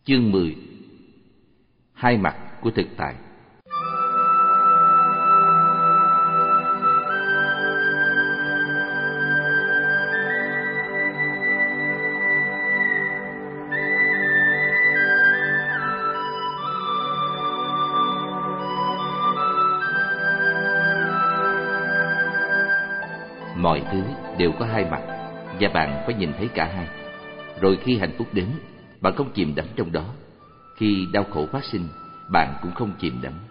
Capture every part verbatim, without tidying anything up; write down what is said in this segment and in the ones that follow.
Chương mười. Hai mặt của thực tại. Mọi thứ đều có hai mặt, và bạn phải nhìn thấy cả hai. Rồi khi hạnh phúc đến, bạn không chìm đắm trong đó. Khi đau khổ phát sinh, bạn cũng không chìm đắm.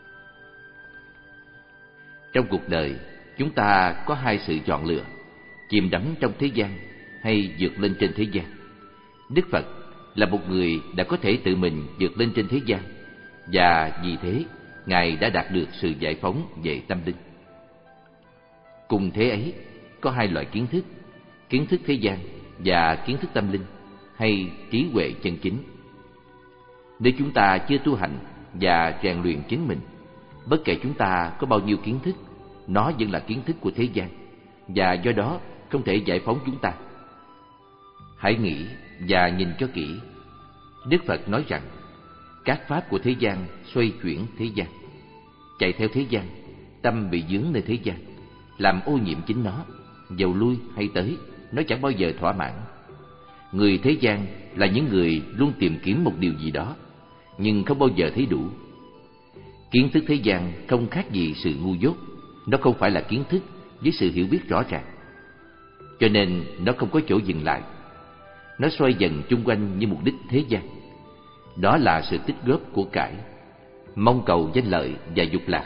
Trong cuộc đời, chúng ta có hai sự chọn lựa: chìm đắm trong thế gian hay vượt lên trên thế gian. Đức Phật là một người đã có thể tự mình vượt lên trên thế gian, và vì thế Ngài đã đạt được sự giải phóng về tâm linh. Cùng thế ấy, có hai loại kiến thức: kiến thức thế gian và kiến thức tâm linh, hay trí huệ chân chính. Nếu chúng ta chưa tu hành và rèn luyện chính mình, bất kể chúng ta có bao nhiêu kiến thức, nó vẫn là kiến thức của thế gian, và do đó không thể giải phóng chúng ta. Hãy nghĩ và nhìn cho kỹ. Đức Phật nói rằng các pháp của thế gian xoay chuyển thế gian. Chạy theo thế gian, tâm bị vướng nơi thế gian, làm ô nhiễm chính nó. Dầu lui hay tới, nó chẳng bao giờ thỏa mãn. Người thế gian là những người luôn tìm kiếm một điều gì đó, nhưng không bao giờ thấy đủ. Kiến thức thế gian không khác gì sự ngu dốt. Nó không phải là kiến thức với sự hiểu biết rõ ràng, cho nên nó không có chỗ dừng lại. Nó xoay dần chung quanh như mục đích thế gian. Đó là sự tích góp của cải, mong cầu danh lợi và dục lạc.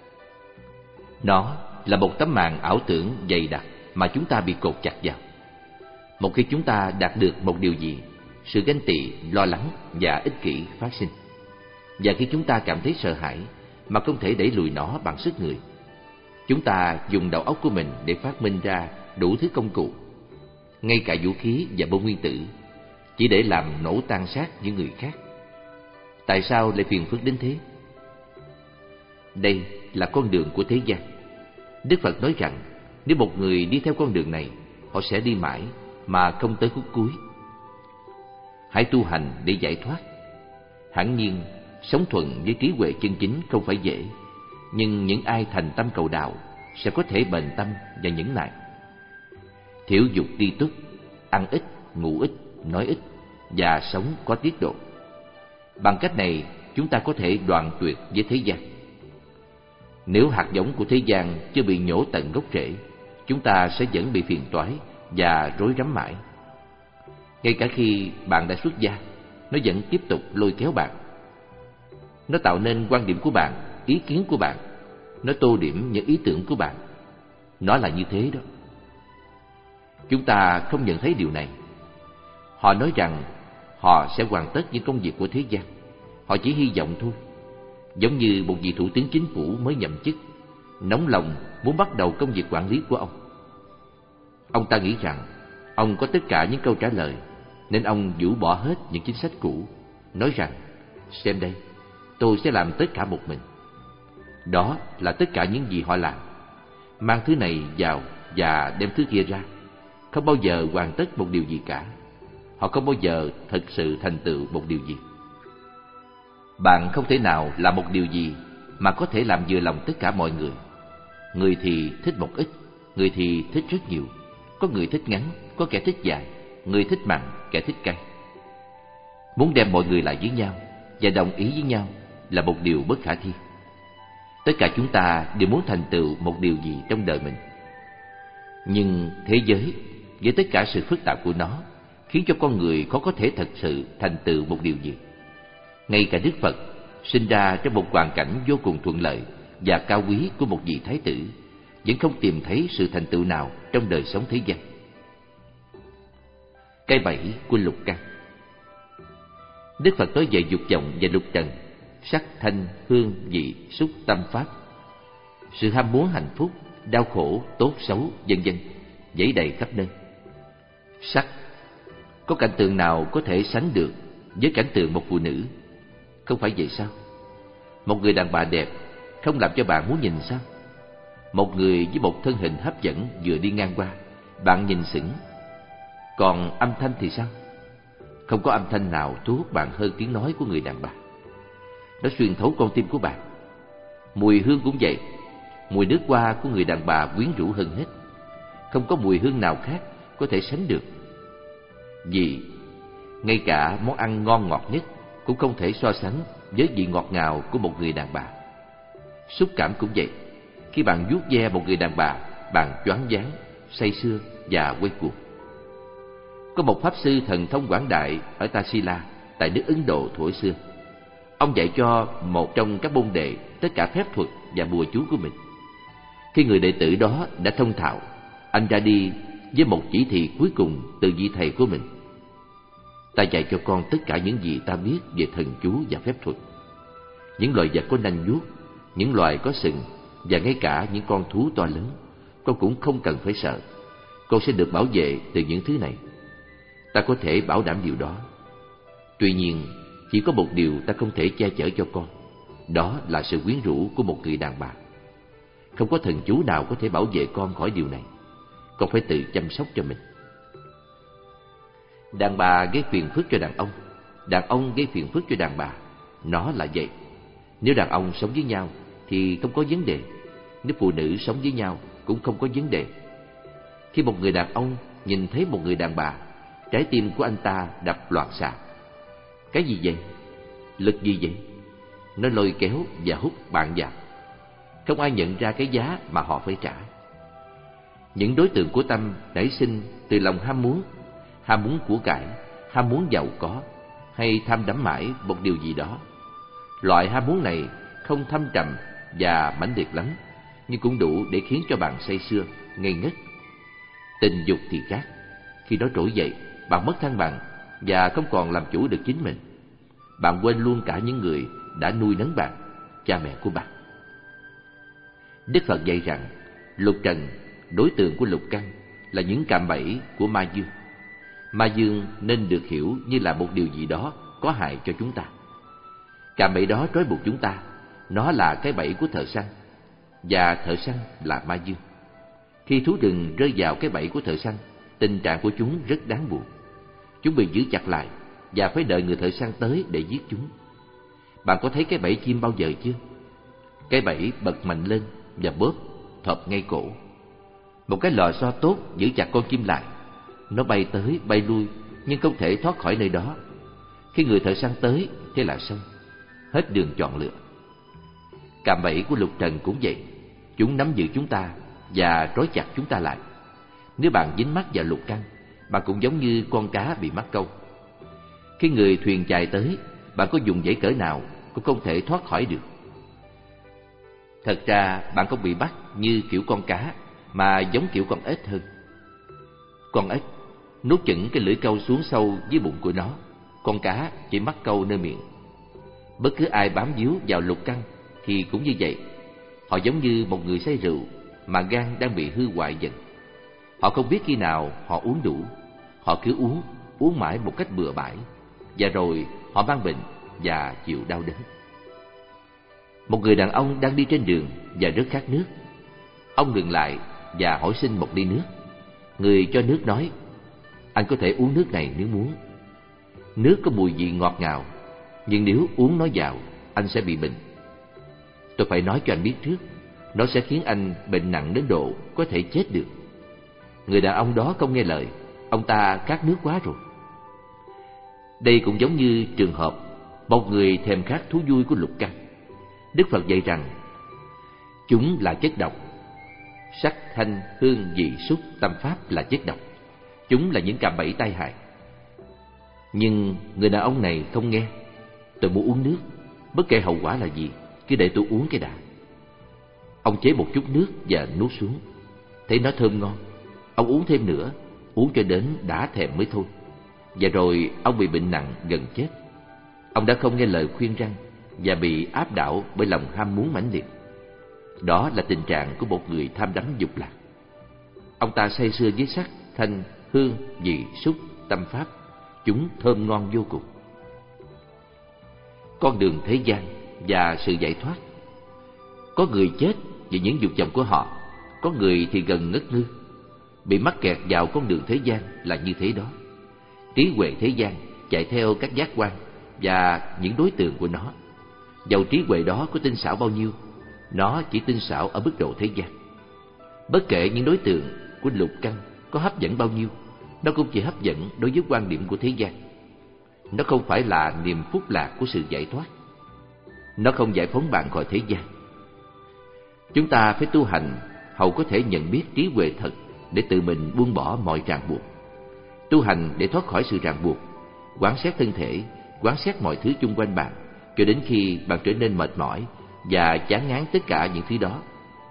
Nó là một tấm màn ảo tưởng dày đặc mà chúng ta bị cột chặt vào. Một khi chúng ta đạt được một điều gì, sự ganh tị, lo lắng và ích kỷ phát sinh. Và khi chúng ta cảm thấy sợ hãi mà không thể đẩy lùi nó bằng sức người, chúng ta dùng đầu óc của mình để phát minh ra đủ thứ công cụ, ngay cả vũ khí và bom nguyên tử, chỉ để làm nổ tan xác những người khác. Tại sao lại phiền phức đến thế? Đây là con đường của thế gian. Đức Phật nói rằng nếu một người đi theo con đường này, họ sẽ đi mãi mà không tới khúc cuối. Hãy tu hành để giải thoát. Hẳn nhiên, sống thuận với trí huệ chân chính không phải dễ, nhưng những ai thành tâm cầu đạo sẽ có thể bền tâm và nhẫn nại. Thiểu dục tri túc, ăn ít, ngủ ít, nói ít và sống có tiết độ. Bằng cách này, chúng ta có thể đoạn tuyệt với thế gian. Nếu hạt giống của thế gian chưa bị nhổ tận gốc rễ, chúng ta sẽ vẫn bị phiền toái và rối rắm mãi. Ngay cả khi bạn đã xuất gia, nó vẫn tiếp tục lôi kéo bạn. Nó tạo nên quan điểm của bạn, ý kiến của bạn. Nó tô điểm những ý tưởng của bạn. Nó là như thế đó. Chúng ta không nhận thấy điều này. Họ nói rằng họ sẽ hoàn tất những công việc của thế gian. Họ chỉ hy vọng thôi. Giống như một vị thủ tướng chính phủ mới nhậm chức, nóng lòng muốn bắt đầu công việc quản lý của ông. Ông ta nghĩ rằng ông có tất cả những câu trả lời, nên ông rũ bỏ hết những chính sách cũ, nói rằng: xem đây, tôi sẽ làm tất cả một mình. Đó là tất cả những gì họ làm. Mang thứ này vào và đem thứ kia ra, không bao giờ hoàn tất một điều gì cả. Họ không bao giờ thực sự thành tựu một điều gì. Bạn không thể nào làm một điều gì mà có thể làm vừa lòng tất cả mọi người. Người thì thích một ít, người thì thích rất nhiều. Có người thích ngắn, có kẻ thích dài, người thích mặn, kẻ thích cay. Muốn đem mọi người lại với nhau và đồng ý với nhau là một điều bất khả thi. Tất cả chúng ta đều muốn thành tựu một điều gì trong đời mình. Nhưng thế giới, với tất cả sự phức tạp của nó, khiến cho con người khó có thể thật sự thành tựu một điều gì. Ngay cả Đức Phật, sinh ra trong một hoàn cảnh vô cùng thuận lợi và cao quý của một vị thái tử, vẫn không tìm thấy sự thành tựu nào trong đời sống thế gian. Cái bẫy của lục căn. Đức Phật nói về dục vọng và lục trần, sắc, thanh, hương, vị, xúc, tâm, pháp. Sự ham muốn hạnh phúc, đau khổ, tốt, xấu, vân vân dãy đầy khắp nơi. Sắc, có cảnh tượng nào có thể sánh được với cảnh tượng một phụ nữ? Không phải vậy sao? Một người đàn bà đẹp không làm cho bạn muốn nhìn sao? Một người với một thân hình hấp dẫn vừa đi ngang qua, bạn nhìn sững. Còn âm thanh thì sao? Không có âm thanh nào thu hút bạn hơn tiếng nói của người đàn bà. Nó xuyên thấu con tim của bạn. Mùi hương cũng vậy. Mùi nước hoa của người đàn bà quyến rũ hơn hết. Không có mùi hương nào khác có thể sánh được. Vì ngay cả món ăn ngon ngọt nhất cũng không thể so sánh với vị ngọt ngào của một người đàn bà. Xúc cảm cũng vậy. Khi bạn vuốt ve một người đàn bà, bạn choáng váng, say sưa và quay cuồng. Có một pháp sư thần thông quảng đại ở Taxila, tại nước Ấn Độ thuở xưa. Ông dạy cho một trong các môn đệ tất cả phép thuật và bùa chú của mình. Khi người đệ tử đó đã thông thạo, anh ra đi với một chỉ thị cuối cùng từ vị thầy của mình: ta dạy cho con tất cả những gì ta biết về thần chú và phép thuật. Những loài vật có nanh vuốt, những loài có sừng, và ngay cả những con thú to lớn, con cũng không cần phải sợ. Con sẽ được bảo vệ từ những thứ này. Ta có thể bảo đảm điều đó. Tuy nhiên, chỉ có một điều ta không thể che chở cho con. Đó là sự quyến rũ của một người đàn bà. Không có thần chú nào có thể bảo vệ con khỏi điều này. Con phải tự chăm sóc cho mình. Đàn bà gây phiền phức cho đàn ông, đàn ông gây phiền phức cho đàn bà. Nó là vậy. Nếu đàn ông sống với nhau thì không có vấn đề. Nếu phụ nữ sống với nhau cũng không có vấn đề. Khi một người đàn ông nhìn thấy một người đàn bà, trái tim của anh ta đập loạn xạ. Cái gì vậy? Lực gì vậy? Nó lôi kéo và hút bạn vào. Không ai nhận ra cái giá mà họ phải trả. Những đối tượng của tâm nảy sinh từ lòng ham muốn, ham muốn của cải, ham muốn giàu có, hay tham đắm mãi một điều gì đó. Loại ham muốn này không thâm trầm và mãnh liệt lắm, nhưng cũng đủ để khiến cho bạn say sưa, ngây ngất. Tình dục thì khác. Khi đó trỗi dậy, bạn mất thăng bằng và không còn làm chủ được chính mình. Bạn quên luôn cả những người đã nuôi nấng bạn, cha mẹ của bạn. Đức Phật dạy rằng lục trần, đối tượng của lục căn, là những cạm bẫy của ma dương. Ma dương nên được hiểu như là một điều gì đó có hại cho chúng ta. Cạm bẫy đó trói buộc chúng ta. Nó là cái bẫy của thợ săn, và thợ săn là ma dương. Khi thú rừng rơi vào cái bẫy của thợ săn, tình trạng của chúng rất đáng buồn. Chúng bị giữ chặt lại và phải đợi người thợ săn tới để giết chúng. Bạn có thấy cái bẫy chim bao giờ chưa? Cái bẫy bật mạnh lên và bóp, thọp ngay cổ. Một cái lò xo tốt giữ chặt con chim lại. Nó bay tới bay lui nhưng không thể thoát khỏi nơi đó. Khi người thợ săn tới, thế là xong, hết đường chọn lựa. Cạm bẫy của lục trần cũng vậy. Chúng nắm giữ chúng ta và trói chặt chúng ta lại. Nếu bạn dính mắc vào lục căn, bạn cũng giống như con cá bị mắc câu. Khi người thuyền chài tới, bạn có dùng dãy cỡ nào cũng không thể thoát khỏi được. Thật ra bạn không bị bắt như kiểu con cá, mà giống kiểu con ếch hơn. Con ếch nuốt chửng cái lưỡi câu xuống sâu dưới bụng của nó. Con cá chỉ mắc câu nơi miệng. Bất cứ ai bám víu vào lục căn thì cũng như vậy. Họ giống như một người say rượu mà gan đang bị hư hoại dần. Họ không biết khi nào họ uống đủ. Họ cứ uống, uống mãi một cách bừa bãi, và rồi họ mang bệnh và chịu đau đớn. Một người đàn ông đang đi trên đường và rất khát nước. Ông ngừng lại và hỏi xin một ly nước. Người cho nước nói: anh có thể uống nước này nếu muốn. Nước có mùi vị ngọt ngào, nhưng nếu uống nó vào, anh sẽ bị bệnh. Tôi phải nói cho anh biết trước, nó sẽ khiến anh bệnh nặng đến độ có thể chết được. Người đàn ông đó không nghe lời. Ông ta khát nước quá rồi. Đây cũng giống như trường hợp một người thèm khát thú vui của lục căn. Đức Phật dạy rằng chúng là chất độc. Sắc, thanh, hương, vị, xúc, tâm pháp là chất độc. Chúng là những cạm bẫy tai hại. Nhưng người đàn ông này không nghe. Tôi muốn uống nước, bất kể hậu quả là gì, cứ để tôi uống cái đã. Ông chế một chút nước và nuốt xuống. Thấy nó thơm ngon, ông uống thêm nữa, uống cho đến đã thèm mới thôi. Và rồi ông bị bệnh nặng gần chết. Ông đã không nghe lời khuyên răn và bị áp đảo bởi lòng ham muốn mãnh liệt. Đó là tình trạng của một người tham đắm dục lạc. Ông ta say sưa với sắc, thanh, hương, vị, xúc, tâm pháp. Chúng thơm ngon vô cùng. Con đường thế gian và sự giải thoát. Có người chết vì những dục vọng của họ, có người thì gần ngất ngư. Bị mắc kẹt vào con đường thế gian là như thế đó. Trí huệ thế gian chạy theo các giác quan và những đối tượng của nó. Dầu trí huệ đó có tinh xảo bao nhiêu, nó chỉ tinh xảo ở mức độ thế gian. Bất kể những đối tượng của lục căn có hấp dẫn bao nhiêu, nó cũng chỉ hấp dẫn đối với quan điểm của thế gian. Nó không phải là niềm phúc lạc của sự giải thoát. Nó không giải phóng bạn khỏi thế gian. Chúng ta phải tu hành hầu có thể nhận biết trí huệ thật để tự mình buông bỏ mọi ràng buộc. Tu hành để thoát khỏi sự ràng buộc, quán xét thân thể, quán xét mọi thứ chung quanh bạn, cho đến khi bạn trở nên mệt mỏi và chán ngán tất cả những thứ đó.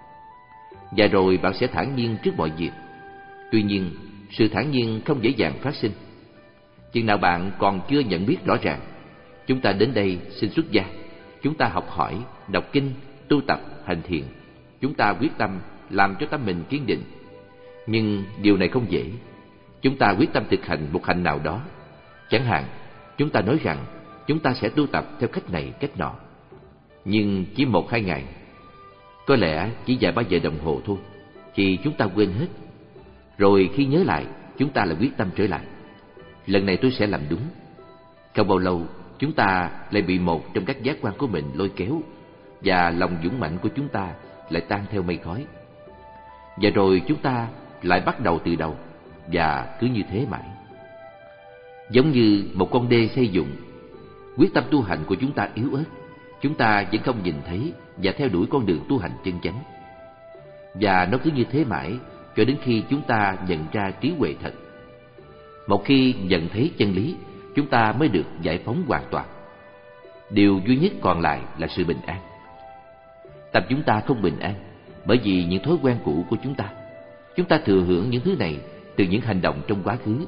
Và rồi bạn sẽ thản nhiên trước mọi việc. Tuy nhiên, sự thản nhiên không dễ dàng phát sinh. Chừng nào bạn còn chưa nhận biết rõ ràng, chúng ta đến đây xin xuất gia. Chúng ta học hỏi, đọc kinh, tu tập, hành thiền. Chúng ta quyết tâm làm cho tâm mình kiên định. Nhưng điều này không dễ. Chúng ta quyết tâm thực hành một hành nào đó. Chẳng hạn, chúng ta nói rằng chúng ta sẽ tu tập theo cách này, cách nọ. Nhưng chỉ một hai ngày, có lẽ chỉ vài ba giờ đồng hồ thôi, thì chúng ta quên hết. Rồi khi nhớ lại, chúng ta lại quyết tâm trở lại. Lần này tôi sẽ làm đúng. Không bao lâu, chúng ta lại bị một trong các giác quan của mình lôi kéo, và lòng dũng mạnh của chúng ta lại tan theo mây khói. Và rồi chúng ta lại bắt đầu từ đầu, và cứ như thế mãi. Giống như một con đê xây dựng, quyết tâm tu hành của chúng ta yếu ớt. Chúng ta vẫn không nhìn thấy và theo đuổi con đường tu hành chân chánh. Và nó cứ như thế mãi cho đến khi chúng ta nhận ra trí huệ thật. Một khi nhận thấy chân lý, chúng ta mới được giải phóng hoàn toàn. Điều duy nhất còn lại là sự bình an. Tâm chúng ta không bình an bởi vì những thói quen cũ của chúng ta. Chúng ta thừa hưởng những thứ này từ những hành động trong quá khứ,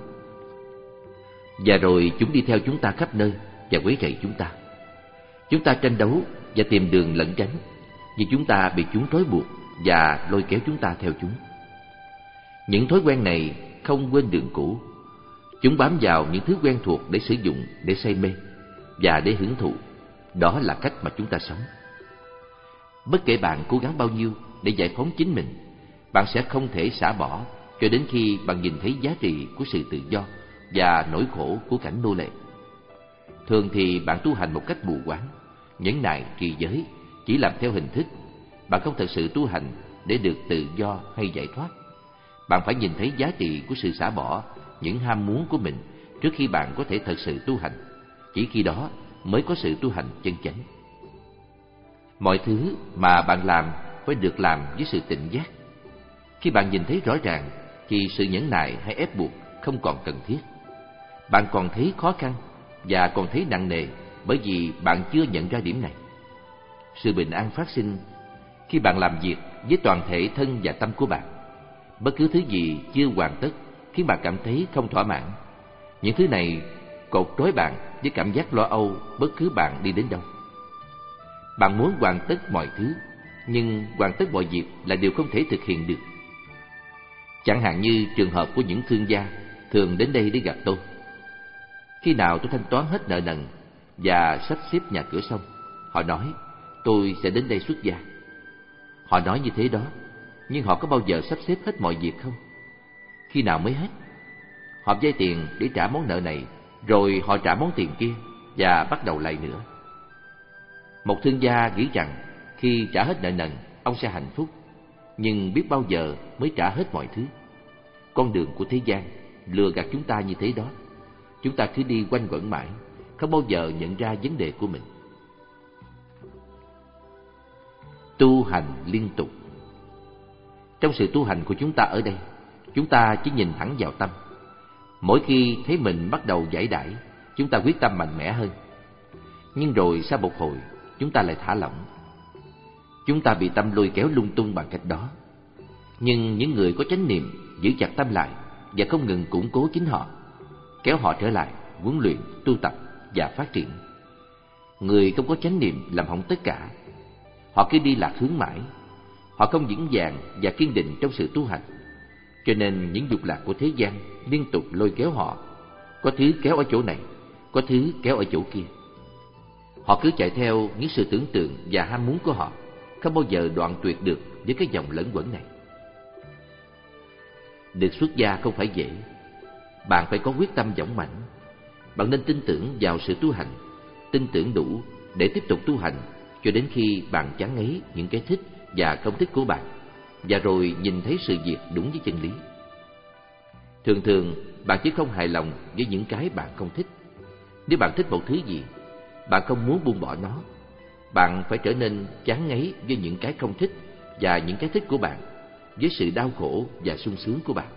và rồi chúng đi theo chúng ta khắp nơi và quấy rầy chúng ta. Chúng ta tranh đấu và tìm đường lẩn tránh, nhưng chúng ta bị chúng trói buộc và lôi kéo chúng ta theo chúng. Những thói quen này không quên đường cũ. Chúng bám vào những thứ quen thuộc để sử dụng, để say mê và để hưởng thụ. Đó là cách mà chúng ta sống. Bất kể bạn cố gắng bao nhiêu để giải phóng chính mình, bạn sẽ không thể xả bỏ cho đến khi bạn nhìn thấy giá trị của sự tự do và nỗi khổ của cảnh nô lệ. Thường thì bạn tu hành một cách mù quáng, nhẫn nại trì giới, chỉ làm theo hình thức. Bạn không thật sự tu hành để được tự do hay giải thoát. Bạn phải nhìn thấy giá trị của sự xả bỏ những ham muốn của mình trước khi bạn có thể thật sự tu hành. Chỉ khi đó mới có sự tu hành chân chánh. Mọi thứ mà bạn làm phải được làm với sự tỉnh giác. Khi bạn nhìn thấy rõ ràng thì sự nhẫn nại hay ép buộc không còn cần thiết. Bạn còn thấy khó khăn và còn thấy nặng nề bởi vì bạn chưa nhận ra điểm này. Sự bình an phát sinh khi bạn làm việc với toàn thể thân và tâm của bạn. Bất cứ thứ gì chưa hoàn tất khiến bạn cảm thấy không thỏa mãn. Những thứ này cột trói bạn với cảm giác lo âu bất cứ bạn đi đến đâu. Bạn muốn hoàn tất mọi thứ, nhưng hoàn tất mọi việc là điều không thể thực hiện được. Chẳng hạn như trường hợp của những thương gia thường đến đây để gặp tôi. Khi nào tôi thanh toán hết nợ nần và sắp xếp nhà cửa xong, họ nói tôi sẽ đến đây xuất gia. Họ nói như thế đó, nhưng họ có bao giờ sắp xếp hết mọi việc không? Khi nào mới hết? Họ vay tiền để trả món nợ này, rồi họ trả món tiền kia và bắt đầu lại nữa. Một thương gia nghĩ rằng khi trả hết nợ nần, ông sẽ hạnh phúc, nhưng biết bao giờ mới trả hết mọi thứ. Con đường của thế gian lừa gạt chúng ta như thế đó. Chúng ta cứ đi quanh quẩn mãi, không bao giờ nhận ra vấn đề của mình. Tu hành liên tục. Trong sự tu hành của chúng ta ở đây, chúng ta chỉ nhìn thẳng vào tâm. Mỗi khi thấy mình bắt đầu giải đãi, chúng ta quyết tâm mạnh mẽ hơn. Nhưng rồi sau một hồi, chúng ta lại thả lỏng. Chúng ta bị tâm lôi kéo lung tung bằng cách đó. Nhưng những người có chánh niệm giữ chặt tâm lại và không ngừng củng cố chính họ, kéo họ trở lại, huấn luyện, tu tập và phát triển. Người không có chánh niệm làm hỏng tất cả. Họ cứ đi lạc hướng mãi. Họ không vững vàng và kiên định trong sự tu hành. Cho nên những dục lạc của thế gian liên tục lôi kéo họ. Có thứ kéo ở chỗ này, có thứ kéo ở chỗ kia. Họ cứ chạy theo những sự tưởng tượng và ham muốn của họ, không bao giờ đoạn tuyệt được với cái dòng lẫn quẩn này. Được xuất gia không phải dễ. Bạn phải có quyết tâm dũng mãnh. bạn nên tin tưởng vào sự tu hành, tin tưởng đủ để tiếp tục tu hành cho đến khi bạn chán ngấy những cái thích và không thích của bạn, và rồi nhìn thấy sự việc đúng với chân lý. Thường thường, bạn chỉ không hài lòng với những cái bạn không thích. Nếu bạn thích một thứ gì, bạn không muốn buông bỏ nó. Bạn phải trở nên chán ngấy với những cái không thích và những cái thích của bạn, với sự đau khổ và sung sướng của bạn.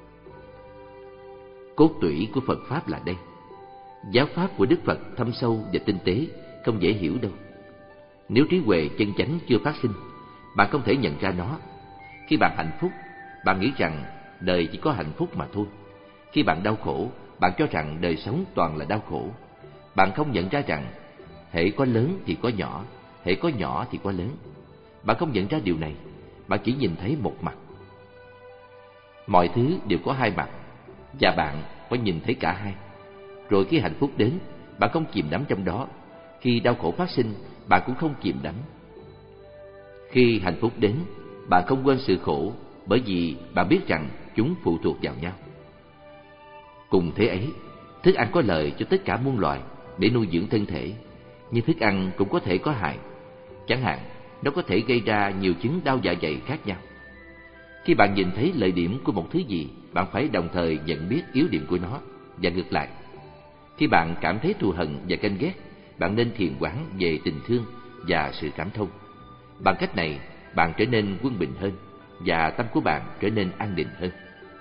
Cốt tủy của Phật Pháp là đây. Giáo pháp của Đức Phật thâm sâu và tinh tế, không dễ hiểu đâu. Nếu trí huệ chân chánh chưa phát sinh, bạn không thể nhận ra nó. Khi bạn hạnh phúc, bạn nghĩ rằng đời chỉ có hạnh phúc mà thôi. Khi bạn đau khổ, bạn cho rằng đời sống toàn là đau khổ. Bạn không nhận ra rằng hễ có lớn thì có nhỏ, hễ có nhỏ thì có lớn. Bạn không nhận ra điều này, bạn chỉ nhìn thấy một mặt. Mọi thứ đều có hai mặt, và bạn phải nhìn thấy cả hai. Rồi khi hạnh phúc đến, bạn không chìm đắm trong đó. Khi đau khổ phát sinh, bạn cũng không chìm đắm. Khi hạnh phúc đến, bạn không quên sự khổ, bởi vì bạn biết rằng chúng phụ thuộc vào nhau. Cùng thế ấy, thức ăn có lợi cho tất cả muôn loài để nuôi dưỡng thân thể, nhưng thức ăn cũng có thể có hại. Chẳng hạn, nó có thể gây ra nhiều chứng đau dạ dày khác nhau. Khi bạn nhìn thấy lợi điểm của một thứ gì, bạn phải đồng thời nhận biết yếu điểm của nó, và ngược lại. Khi bạn cảm thấy thù hận và ganh ghét, bạn nên thiền quán về tình thương và sự cảm thông. Bằng cách này, bạn trở nên quân bình hơn, và tâm của bạn trở nên an định hơn.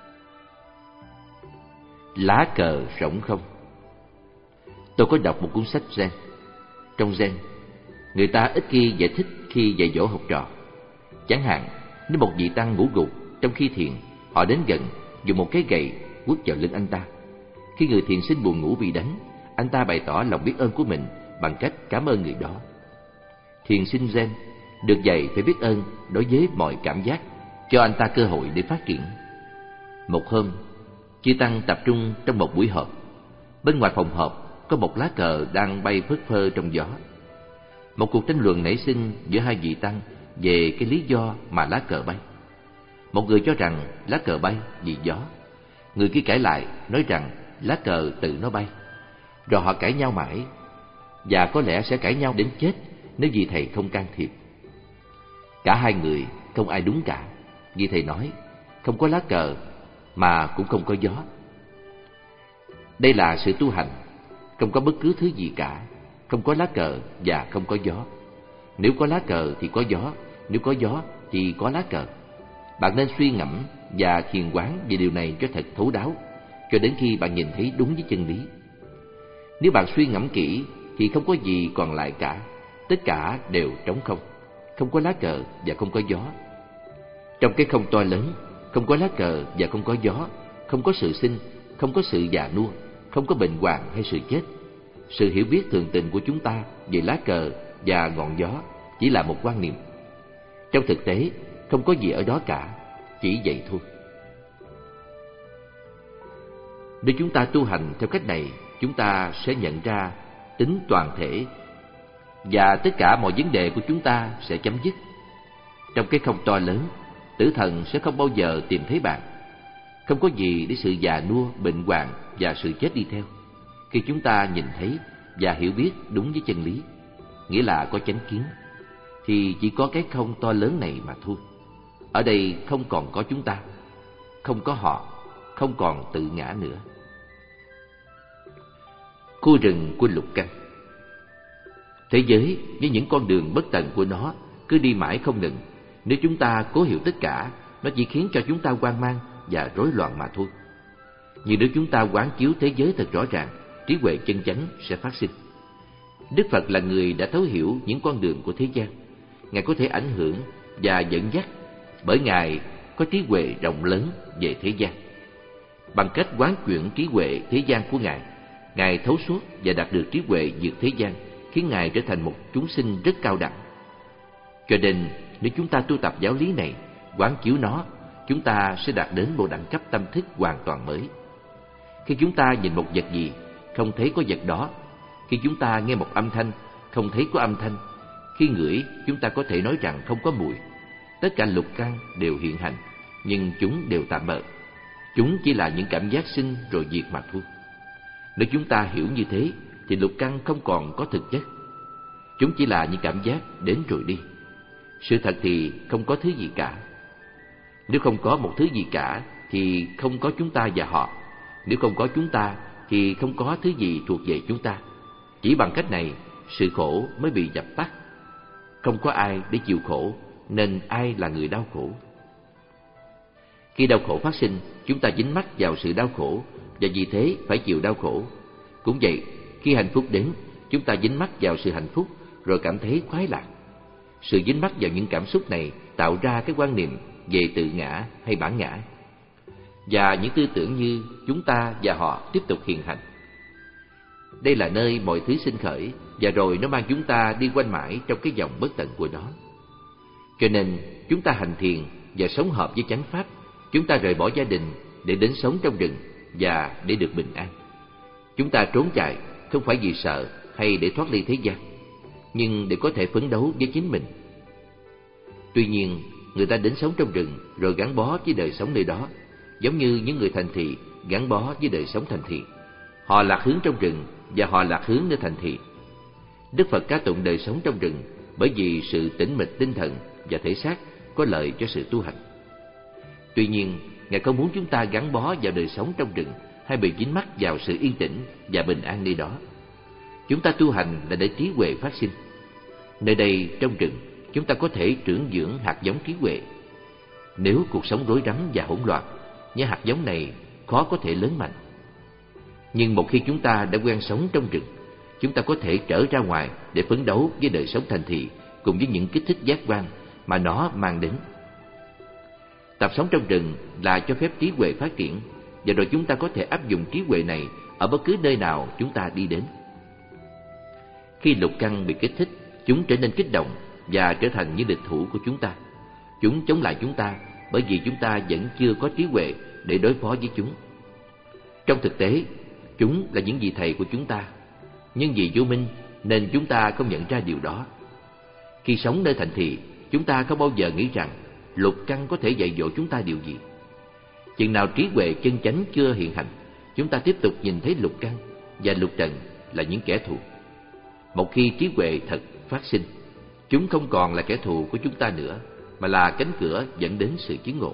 Lá cờ rỗng không. Tôi có đọc một cuốn sách Zen. Trong Zen, người ta ít khi giải thích khi dạy dỗ học trò. Chẳng hạn, nếu một vị tăng ngủ gục trong khi thiền, họ đến gần, dùng một cái gậy quất vào lưng anh ta. Khi người thiền sinh buồn ngủ bị đánh, anh ta bày tỏ lòng biết ơn của mình bằng cách cảm ơn người đó. Thiền sinh Zen được dạy phải biết ơn đối với mọi cảm giác, cho anh ta cơ hội để phát triển. Một hôm, chư tăng tập trung trong một buổi họp. Bên ngoài phòng họp có một lá cờ đang bay phất phơ trong gió. Một cuộc tranh luận nảy sinh giữa hai vị tăng về cái lý do mà lá cờ bay. Một người cho rằng lá cờ bay vì gió, người kia cãi lại nói rằng lá cờ tự nó bay. Rồi họ cãi nhau mãi, và có lẽ sẽ cãi nhau đến chết nếu vì thầy không can thiệp. Cả hai người không ai đúng cả, vì thầy nói không có lá cờ mà cũng không có gió. Đây là sự tu hành, không có bất cứ thứ gì cả, không có lá cờ và không có gió. Nếu có lá cờ thì có gió, nếu có gió thì có lá cờ. Bạn nên suy ngẫm và thiền quán về điều này cho thật thấu đáo, cho đến khi bạn nhìn thấy đúng với chân lý. Nếu bạn suy ngẫm kỹ thì không có gì còn lại cả, tất cả đều trống không, không có lá cờ và không có gió. Trong cái không to lớn, không có lá cờ và không có gió, không có sự sinh, không có sự già nua, không có bệnh hoạn hay sự chết. Sự hiểu biết thường tình của chúng ta về lá cờ và ngọn gió chỉ là một quan niệm. Trong thực tế, không có gì ở đó cả, chỉ vậy thôi. Nếu chúng ta tu hành theo cách này, chúng ta sẽ nhận ra tính toàn thể, và tất cả mọi vấn đề của chúng ta sẽ chấm dứt. Trong cái không to lớn, tử thần sẽ không bao giờ tìm thấy bạn. Không có gì để sự già nua, bệnh hoạn và sự chết đi theo. Khi chúng ta nhìn thấy và hiểu biết đúng với chân lý, nghĩa là có chánh kiến, thì chỉ có cái không to lớn này mà thôi. Ở đây không còn có chúng ta, không có họ, không còn tự ngã nữa. Khu rừng của lục căn. Thế giới với những con đường bất tận của nó cứ đi mãi không ngừng. Nếu chúng ta cố hiểu tất cả, nó chỉ khiến cho chúng ta hoang mang và rối loạn mà thôi. Nhưng nếu chúng ta quán chiếu thế giới thật rõ ràng, trí huệ chân chánh sẽ phát sinh. Đức Phật là người đã thấu hiểu những con đường của thế gian. Ngài có thể ảnh hưởng và dẫn dắt, bởi Ngài có trí huệ rộng lớn về thế gian. Bằng cách quán chuyển trí huệ thế gian của Ngài, Ngài thấu suốt và đạt được trí huệ vượt thế gian, khiến Ngài trở thành một chúng sinh rất cao đẳng. Cho nên, nếu chúng ta tu tập giáo lý này, quán chiếu nó, chúng ta sẽ đạt đến một đẳng cấp tâm thức hoàn toàn mới. Khi chúng ta nhìn một vật gì, không thấy có vật đó. Khi chúng ta nghe một âm thanh, không thấy có âm thanh. Khi ngửi, chúng ta có thể nói rằng không có mùi. Tất cả lục căn đều hiện hành, nhưng chúng đều tạm bợ. Chúng chỉ là những cảm giác sinh rồi diệt mà thôi. Nếu chúng ta hiểu như thế thì lục căn không còn có thực chất. Chúng chỉ là những cảm giác đến rồi đi. Sự thật thì không có thứ gì cả. Nếu không có một thứ gì cả thì không có chúng ta và họ. Nếu không có chúng ta thì không có thứ gì thuộc về chúng ta. Chỉ bằng cách này, sự khổ mới bị dập tắt. Không có ai để chịu khổ, nên ai là người đau khổ? Khi đau khổ phát sinh, chúng ta dính mắc vào sự đau khổ và vì thế phải chịu đau khổ. Cũng vậy, khi hạnh phúc đến, chúng ta dính mắc vào sự hạnh phúc rồi cảm thấy khoái lạc. Sự dính mắc vào những cảm xúc này tạo ra cái quan niệm về tự ngã hay bản ngã, và những tư tưởng như chúng ta và họ tiếp tục hiện hành. Đây là nơi mọi thứ sinh khởi, và rồi nó mang chúng ta đi quanh mãi trong cái vòng bất tận của nó. Cho nên chúng ta hành thiền và sống hợp với chánh pháp. Chúng ta rời bỏ gia đình để đến sống trong rừng và để được bình an. Chúng ta trốn chạy không phải vì sợ hay để thoát ly thế gian, nhưng để có thể phấn đấu với chính mình. Tuy nhiên, người ta đến sống trong rừng rồi gắn bó với đời sống nơi đó, giống như những người thành thị gắn bó với đời sống thành thị. Họ lạc hướng trong rừng và họ lạc hướng nơi thành thị. Đức Phật ca tụng đời sống trong rừng bởi vì sự tĩnh mịch tinh thần và thể xác có lợi cho sự tu hành. Tuy nhiên, Ngài không muốn chúng ta gắn bó vào đời sống trong rừng hay bị dính mắc vào sự yên tĩnh và bình an nơi đó. Chúng ta tu hành là để trí huệ phát sinh. Nơi đây, trong rừng, chúng ta có thể trưởng dưỡng hạt giống trí huệ. Nếu cuộc sống rối rắm và hỗn loạn, những hạt giống này khó có thể lớn mạnh. Nhưng một khi chúng ta đã quen sống trong rừng, chúng ta có thể trở ra ngoài để phấn đấu với đời sống thành thị cùng với những kích thích giác quan mà nó mang đến. Tập sống trong rừng là cho phép trí huệ phát triển, và rồi chúng ta có thể áp dụng trí huệ này ở bất cứ nơi nào chúng ta đi đến. Khi lục căn bị kích thích, chúng trở nên kích động và trở thành những địch thủ của chúng ta. Chúng chống lại chúng ta bởi vì chúng ta vẫn chưa có trí huệ để đối phó với chúng. Trong thực tế, chúng là những vị thầy của chúng ta, nhưng vì vô minh nên chúng ta không nhận ra điều đó. Khi sống nơi thành thị, chúng ta không bao giờ nghĩ rằng lục căn có thể dạy dỗ chúng ta điều gì. Chừng nào trí huệ chân chánh chưa hiện hành, chúng ta tiếp tục nhìn thấy lục căn và lục trần là những kẻ thù. Một khi trí huệ thật phát sinh, chúng không còn là kẻ thù của chúng ta nữa, mà là cánh cửa dẫn đến sự chứng ngộ.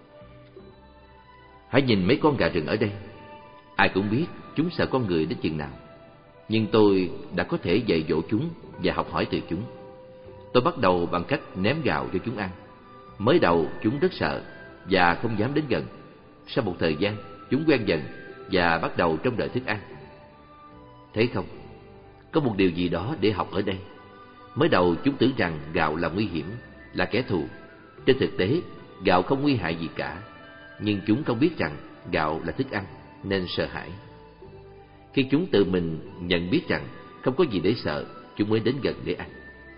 Hãy nhìn mấy con gà rừng ở đây. Ai cũng biết chúng sợ con người đến chừng nào, nhưng tôi đã có thể dạy dỗ chúng và học hỏi từ chúng. Tôi bắt đầu bằng cách ném gạo cho chúng ăn. Mới đầu chúng rất sợ và không dám đến gần. Sau một thời gian, chúng quen dần và bắt đầu trông đợi thức ăn. Thấy không? Có một điều gì đó để học ở đây. Mới đầu chúng tưởng rằng gạo là nguy hiểm, là kẻ thù. Trên thực tế, gạo không nguy hại gì cả, nhưng chúng không biết rằng gạo là thức ăn nên sợ hãi. Khi chúng tự mình nhận biết rằng không có gì để sợ, chúng mới đến gần để ăn.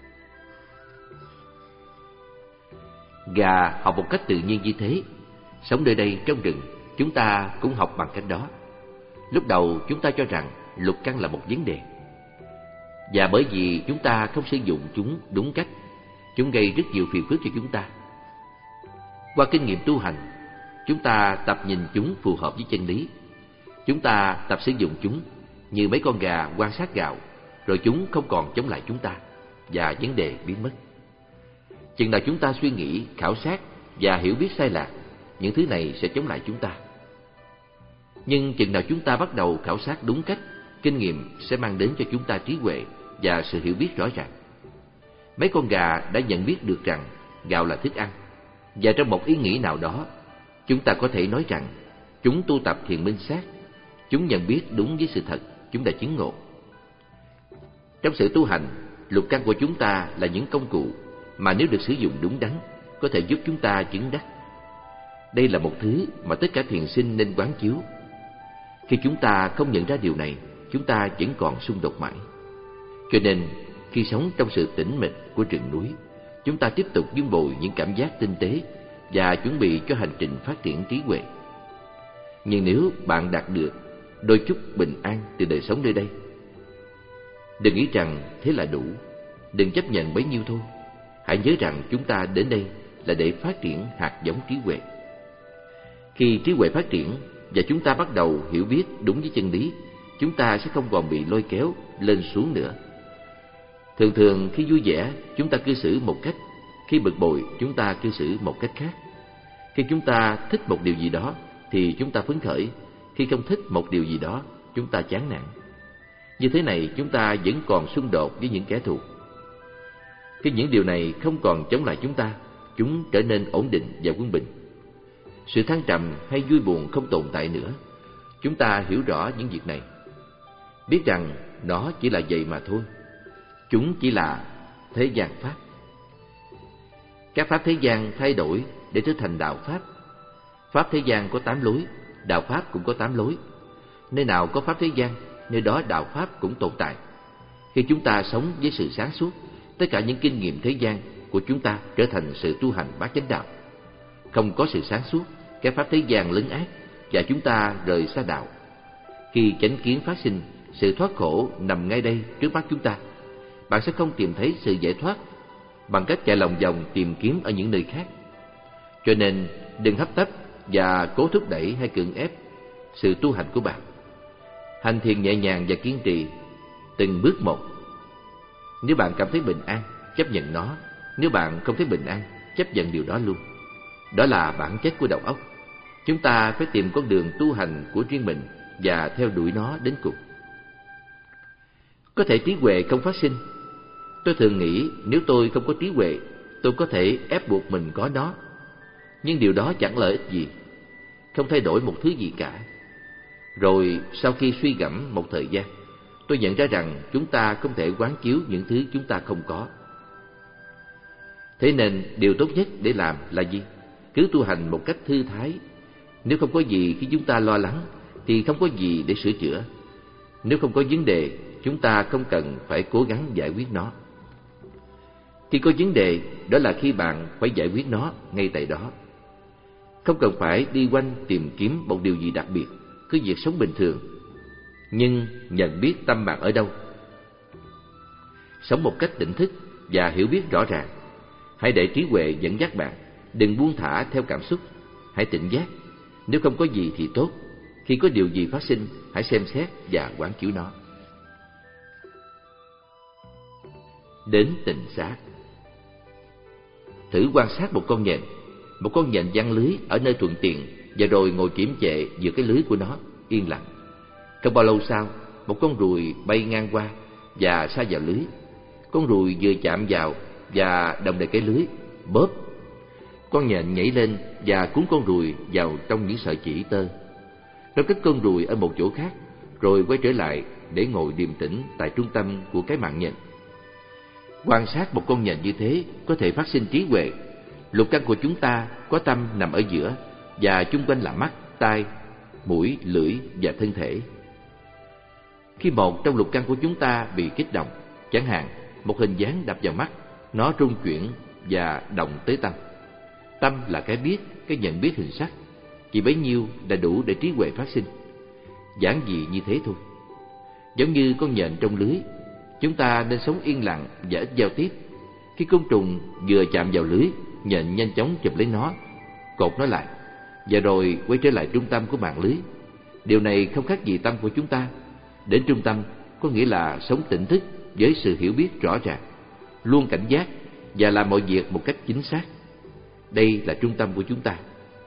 Gà học một cách tự nhiên như thế. Sống nơi đây trong rừng, chúng ta cũng học bằng cách đó. Lúc đầu chúng ta cho rằng lục căn là một vấn đề, và bởi vì chúng ta không sử dụng chúng đúng cách, chúng gây rất nhiều phiền phức cho chúng ta. Qua kinh nghiệm tu hành, chúng ta tập nhìn chúng phù hợp với chân lý. Chúng ta tập sử dụng chúng như mấy con gà quan sát gạo, rồi chúng không còn chống lại chúng ta, và vấn đề biến mất. Chừng nào chúng ta suy nghĩ, khảo sát và hiểu biết sai lạc, những thứ này sẽ chống lại chúng ta. Nhưng chừng nào chúng ta bắt đầu khảo sát đúng cách, kinh nghiệm sẽ mang đến cho chúng ta trí huệ và sự hiểu biết rõ ràng. Mấy con gà đã nhận biết được rằng gạo là thức ăn, và trong một ý nghĩ nào đó, chúng ta có thể nói rằng chúng tu tập thiền minh sát. Chúng nhận biết đúng với sự thật, chúng đã chứng ngộ. Trong sự tu hành, lục căn của chúng ta là những công cụ mà nếu được sử dụng đúng đắn, có thể giúp chúng ta chứng đắc. Đây là một thứ mà tất cả thiền sinh nên quán chiếu. Khi chúng ta không nhận ra điều này, chúng ta vẫn còn xung đột mãi. Cho nên, khi sống trong sự tĩnh mịch của rừng núi, chúng ta tiếp tục dung bồi những cảm giác tinh tế và chuẩn bị cho hành trình phát triển trí huệ. Nhưng nếu bạn đạt được đôi chút bình an từ đời sống nơi đây, đừng nghĩ rằng thế là đủ, đừng chấp nhận bấy nhiêu thôi. Hãy nhớ rằng chúng ta đến đây là để phát triển hạt giống trí huệ. Khi trí huệ phát triển và chúng ta bắt đầu hiểu biết đúng với chân lý, chúng ta sẽ không còn bị lôi kéo lên xuống nữa. Thường thường khi vui vẻ, chúng ta cư xử một cách, khi bực bội, chúng ta cư xử một cách khác. Khi chúng ta thích một điều gì đó, thì chúng ta phấn khởi. Khi không thích một điều gì đó, chúng ta chán nản. Như thế này, chúng ta vẫn còn xung đột với những kẻ thù. Khi những điều này không còn chống lại chúng ta, chúng trở nên ổn định và quân bình. Sự thăng trầm hay vui buồn không tồn tại nữa. Chúng ta hiểu rõ những việc này, biết rằng nó chỉ là vậy mà thôi. Chúng chỉ là thế gian pháp. Các pháp thế gian thay đổi để trở thành đạo pháp. Pháp thế gian có tám lối, đạo pháp cũng có tám lối. Nơi nào có pháp thế gian, nơi đó đạo pháp cũng tồn tại. Khi chúng ta sống với sự sáng suốt, tất cả những kinh nghiệm thế gian của chúng ta trở thành sự tu hành bát chánh đạo. Không có sự sáng suốt, các pháp thế gian lấn át và chúng ta rời xa đạo. Khi chánh kiến phát sinh, sự thoát khổ nằm ngay đây trước mắt chúng ta. Bạn sẽ không tìm thấy sự giải thoát bằng cách chạy lòng vòng tìm kiếm ở những nơi khác. Cho nên đừng hấp tấp và cố thúc đẩy hay cưỡng ép sự tu hành của bạn. Hành thiền nhẹ nhàng và kiên trì, từng bước một. Nếu bạn cảm thấy bình an, chấp nhận nó. Nếu bạn không thấy bình an, chấp nhận điều đó luôn. Đó là bản chất của đầu óc. Chúng ta phải tìm con đường tu hành của riêng mình và theo đuổi nó đến cùng. Có thể trí huệ không phát sinh. Tôi thường nghĩ nếu tôi không có trí huệ, tôi có thể ép buộc mình có nó. Nhưng điều đó chẳng lợi ích gì, không thay đổi một thứ gì cả. Rồi sau khi suy gẫm một thời gian, tôi nhận ra rằng chúng ta không thể quán chiếu những thứ chúng ta không có. Thế nên điều tốt nhất để làm là gì? Cứ tu hành một cách thư thái. Nếu không có gì khi chúng ta lo lắng, thì không có gì để sửa chữa. Nếu không có vấn đề, chúng ta không cần phải cố gắng giải quyết nó. Khi có vấn đề, đó là khi bạn phải giải quyết nó ngay tại đó. Không cần phải đi quanh tìm kiếm một điều gì đặc biệt, cứ việc sống bình thường, nhưng nhận biết tâm bạn ở đâu. Sống một cách tỉnh thức và hiểu biết rõ ràng. Hãy để trí huệ dẫn dắt bạn, đừng buông thả theo cảm xúc. Hãy tỉnh giác. Nếu không có gì thì tốt. Khi có điều gì phát sinh, hãy xem xét và quán chiếu nó. Đến tình sát. Thử quan sát một con nhện. Một con nhện giăng lưới ở nơi thuận tiện, và rồi ngồi kiễm trệ giữa cái lưới của nó, yên lặng. Không bao lâu sau, một con ruồi bay ngang qua và sa vào lưới. Con ruồi vừa chạm vào và đồng đầy cái lưới, bóp. Con nhện nhảy lên và cuốn con ruồi vào trong những sợi chỉ tơ. Nó cất con ruồi ở một chỗ khác, rồi quay trở lại để ngồi điềm tĩnh tại trung tâm của cái mạng nhện. Quan sát một con nhện như thế có thể phát sinh trí huệ. Lục căn của chúng ta có tâm nằm ở giữa, và chung quanh là mắt, tai, mũi, lưỡi và thân thể. Khi một trong lục căn của chúng ta bị kích động, chẳng hạn một hình dáng đập vào mắt, nó rung chuyển và động tới tâm. Tâm là cái biết, cái nhận biết hình sắc. Chỉ bấy nhiêu đã đủ để trí huệ phát sinh. Giản dị như thế thôi. Giống như con nhện trong lưới, chúng ta nên sống yên lặng và ít giao tiếp. Khi côn trùng vừa chạm vào lưới, nhện nhanh chóng chụp lấy nó, cột nó lại, và rồi quay trở lại trung tâm của mạng lưới. Điều này không khác gì tâm của chúng ta. Đến trung tâm có nghĩa là sống tỉnh thức với sự hiểu biết rõ ràng, luôn cảnh giác và làm mọi việc một cách chính xác. Đây là trung tâm của chúng ta.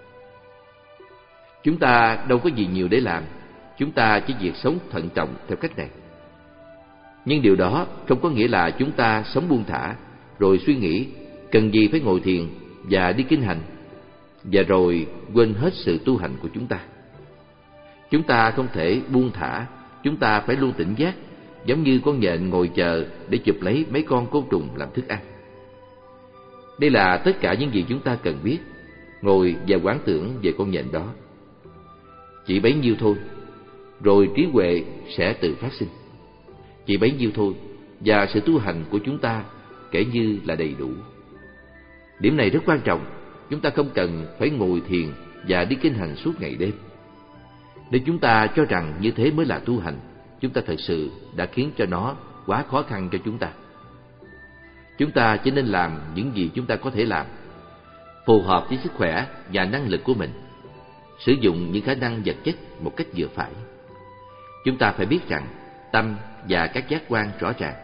Chúng ta đâu có gì nhiều để làm. Chúng ta chỉ việc sống thận trọng theo cách này. Nhưng điều đó không có nghĩa là chúng ta sống buông thả, rồi suy nghĩ cần gì phải ngồi thiền và đi kinh hành, và rồi quên hết sự tu hành của chúng ta. Chúng ta không thể buông thả. Chúng ta phải luôn tỉnh giác, giống như con nhện ngồi chờ để chụp lấy mấy con côn trùng làm thức ăn. Đây là tất cả những gì chúng ta cần biết. Ngồi và quán tưởng về con nhện đó. Chỉ bấy nhiêu thôi, rồi trí huệ sẽ tự phát sinh. Chỉ bấy nhiêu thôi, và sự tu hành của chúng ta kể như là đầy đủ. Điểm này rất quan trọng. Chúng ta không cần phải ngồi thiền và đi kinh hành suốt ngày đêm. Nếu chúng ta cho rằng như thế mới là tu hành, chúng ta thật sự đã khiến cho nó quá khó khăn cho chúng ta. Chúng ta chỉ nên làm những gì chúng ta có thể làm, phù hợp với sức khỏe và năng lực của mình, sử dụng những khả năng vật chất một cách vừa phải. Chúng ta phải biết rằng tâm và các giác quan rõ ràng.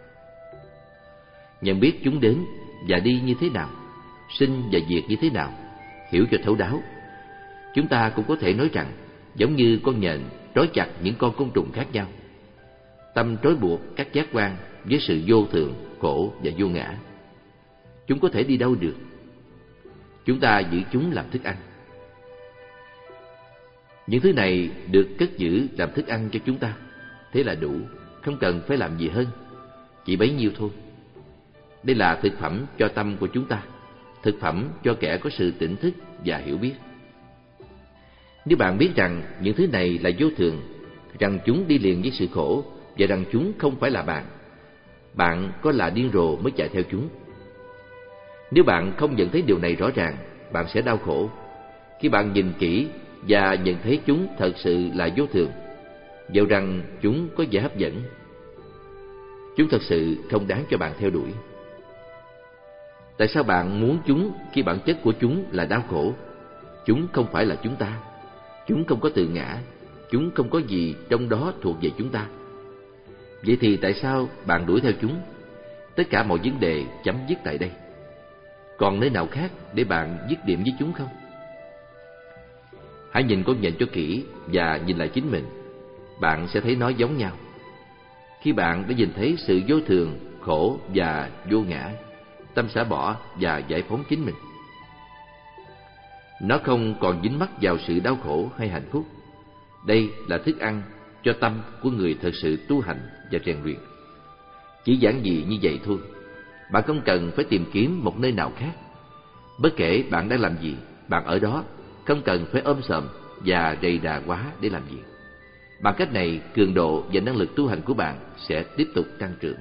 Nhận biết chúng đến và đi như thế nào, sinh và diệt như thế nào, hiểu cho thấu đáo. Chúng ta cũng có thể nói rằng giống như con nhện trói chặt những con côn trùng khác nhau, tâm trói buộc các giác quan với sự vô thường, khổ và vô ngã. Chúng có thể đi đâu được? Chúng ta giữ chúng làm thức ăn. Những thứ này được cất giữ làm thức ăn cho chúng ta, thế là đủ, không cần phải làm gì hơn, chỉ bấy nhiêu thôi. Đây là thực phẩm cho tâm của chúng ta, thực phẩm cho kẻ có sự tỉnh thức và hiểu biết. Nếu bạn biết rằng những thứ này là vô thường, rằng chúng đi liền với sự khổ và rằng chúng không phải là bạn, bạn có là điên rồ mới chạy theo chúng. Nếu bạn không nhận thấy điều này rõ ràng, bạn sẽ đau khổ. Khi bạn nhìn kỹ và nhận thấy chúng thật sự là vô thường, dẫu rằng chúng có vẻ hấp dẫn, chúng thật sự không đáng cho bạn theo đuổi. Tại sao bạn muốn chúng khi bản chất của chúng là đau khổ? Chúng không phải là chúng ta, chúng không có tự ngã, chúng không có gì trong đó thuộc về chúng ta. Vậy thì tại sao bạn đuổi theo chúng? Tất cả mọi vấn đề chấm dứt tại đây. Còn nơi nào khác để bạn dứt điểm với chúng không? Hãy nhìn con nhện cho kỹ và nhìn lại chính mình. Bạn sẽ thấy nó giống nhau. Khi bạn đã nhìn thấy sự vô thường, khổ và vô ngã, tâm xả bỏ và giải phóng chính mình. Nó không còn dính mắc vào sự đau khổ hay hạnh phúc. Đây là thức ăn cho tâm của người thật sự tu hành và rèn luyện. Chỉ giản dị như vậy thôi. Bạn không cần phải tìm kiếm một nơi nào khác. Bất kể bạn đang làm gì, bạn ở đó, không cần phải ôm sòm và rầy rà quá để làm gì. Bằng cách này, cường độ và năng lực tu hành của bạn sẽ tiếp tục tăng trưởng.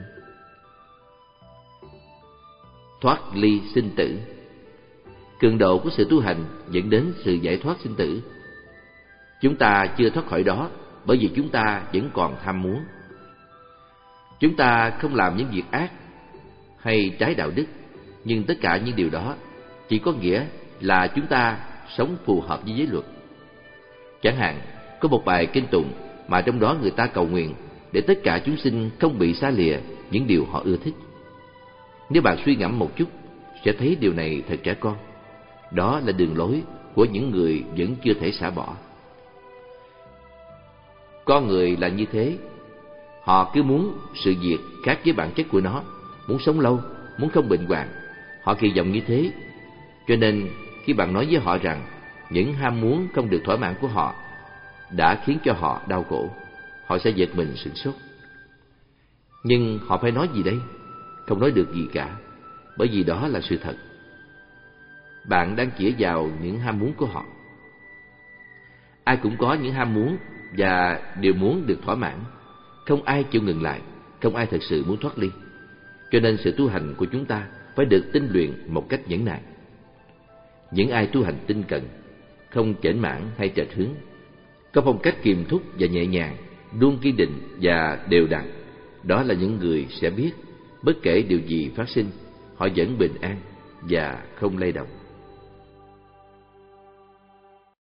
Thoát ly sinh tử. Cường độ của sự tu hành dẫn đến sự giải thoát sinh tử. Chúng ta chưa thoát khỏi đó bởi vì chúng ta vẫn còn tham muốn. Chúng ta không làm những việc ác hay trái đạo đức, nhưng tất cả những điều đó chỉ có nghĩa là chúng ta sống phù hợp với giới luật. Chẳng hạn, có một bài kinh tụng mà trong đó người ta cầu nguyện để tất cả chúng sinh không bị xa lìa những điều họ ưa thích. Nếu bạn suy ngẫm một chút, sẽ thấy điều này thật trẻ con. Đó là đường lối của những người vẫn chưa thể xả bỏ. Con người là như thế. Họ cứ muốn sự việc khác với bản chất của nó, muốn sống lâu, muốn không bệnh hoạn. Họ kỳ vọng như thế. Cho nên khi bạn nói với họ rằng những ham muốn không được thỏa mãn của họ đã khiến cho họ đau khổ, họ sẽ giật mình sửng sốt. Nhưng họ phải nói gì đây? Không nói được gì cả, bởi vì đó là sự thật. Bạn đang chĩa vào những ham muốn của họ. Ai cũng có những ham muốn và đều muốn được thỏa mãn. Không ai chịu ngừng lại, không ai thật sự muốn thoát ly. Cho nên sự tu hành của chúng ta phải được tinh luyện một cách nhẫn nại. Những ai tu hành tinh cần, không chểnh mảng hay trệch hướng, có phong cách kiềm thúc và nhẹ nhàng, luôn kiên định và đều đặn, đó là những người sẽ biết bất kể điều gì phát sinh, họ vẫn bình an và không lay động.